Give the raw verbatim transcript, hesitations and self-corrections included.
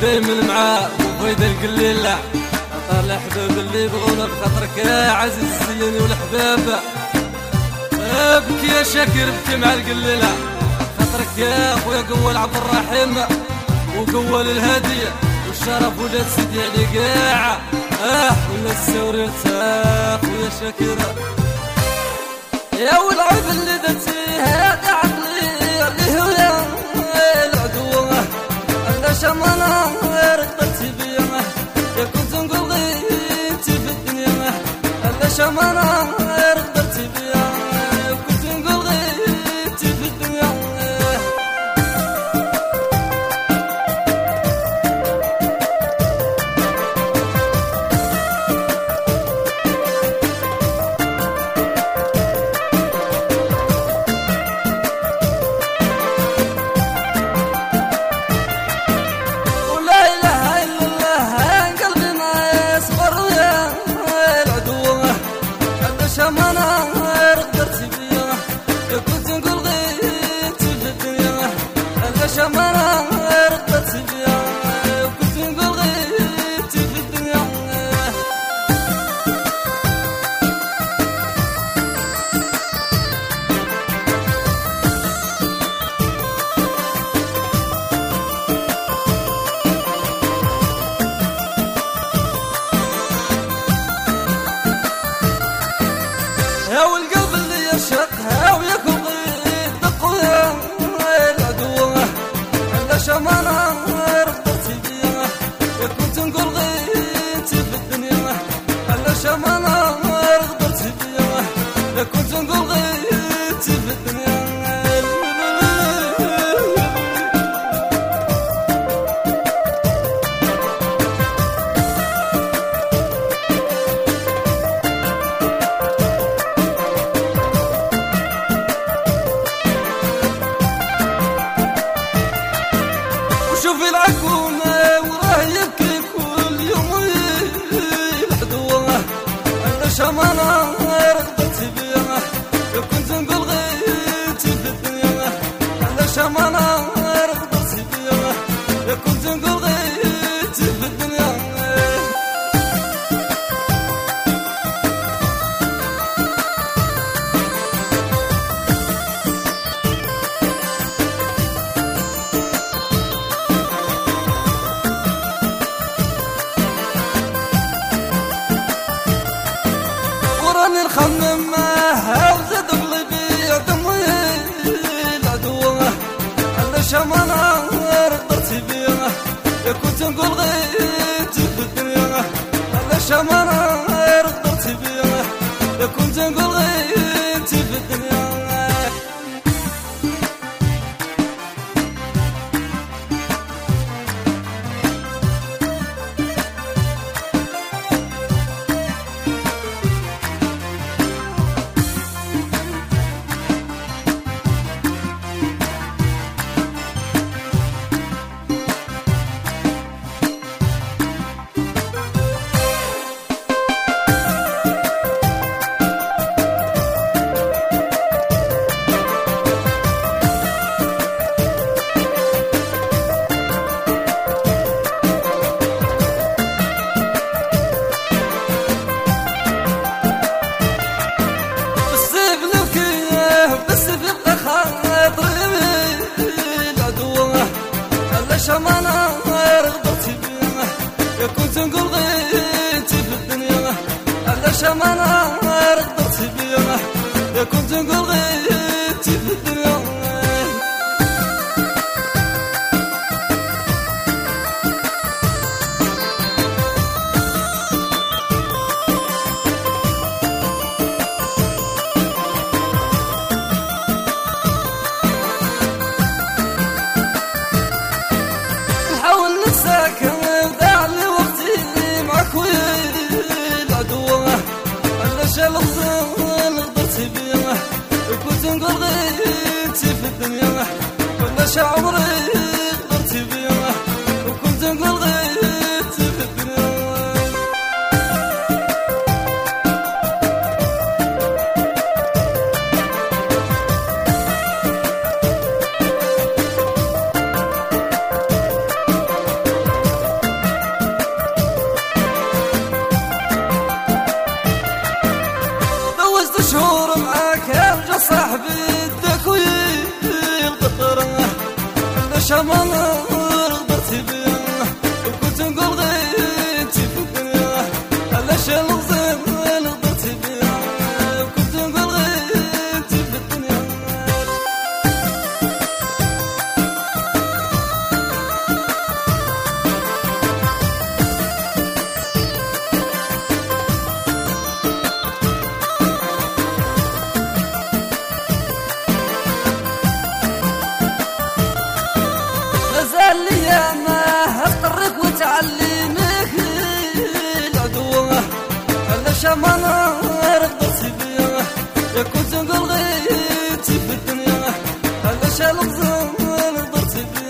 من معاه وفيد القليلة خاطر الحباب اللي يبغونا بخاطرك يا عزيز الزياني والحباب. ابكي يا شاكر ابكي مع القليلة خاطرك يا خويا قول عبد الرحيم وقول الهدية والشرف ولاد سيدي علي قاعة اه ولا السوري ارتاح ويا شاكر يا والعيب اللي درتي هذا عقلي اللي هو يا العدو الا شمانا ردتي بيا يا كنت نقول غيتي في الدنيا الا شمانا ردتي بيا كنت نقول غيتي في الدنيا. شمانا ردت بيا وكنت نقول غيتي في الدنيا. يا والقلب اللي يشقها ويكون غيت دقويا شمانا ردت بيا يا كنت نقول غيتي في الدنيا الا شمانا ردت بيا يا كنت نقول غيتي في الدنيا. شوفي العكومة وراه يبكي كل يوم العدوة الا شمانا ردت بيا يا كنت نقول غيتي في الدنيا الا شمانا ردت بيا يا كنت نقول غيتي في الدنيا. راني نخمم معاها وزاد قلبي دمي العدوة الا شمانا ردت بيا يا كنت نقول غيتي في الدنيا الا شمانا ردت بيا يا كنت نقول غيتي في الدنيا. شمانا رغبتي بيا يا كنت نقول غيتي في الدنيا الا شمانا رغبتي بيا يا كنت نقول غيتي في الدنيا. رغبتي بيا كنت نقول غيتي في الدنيا ولا شعوري رغبتي بيا وكنت نقول غيتي في الدنيا. شمال غدرتي بيا وكنت نقول غيتي في الدنيا علاش الغزال غدرتي بيا وكنت نقول غيتي في الدنيا مازال ليا ما اضطرك وتعلمك العدو علاش ما غدرتي بيا يا كنت نقول غيتي في الدنيا علاش الغزال غدرتي بيا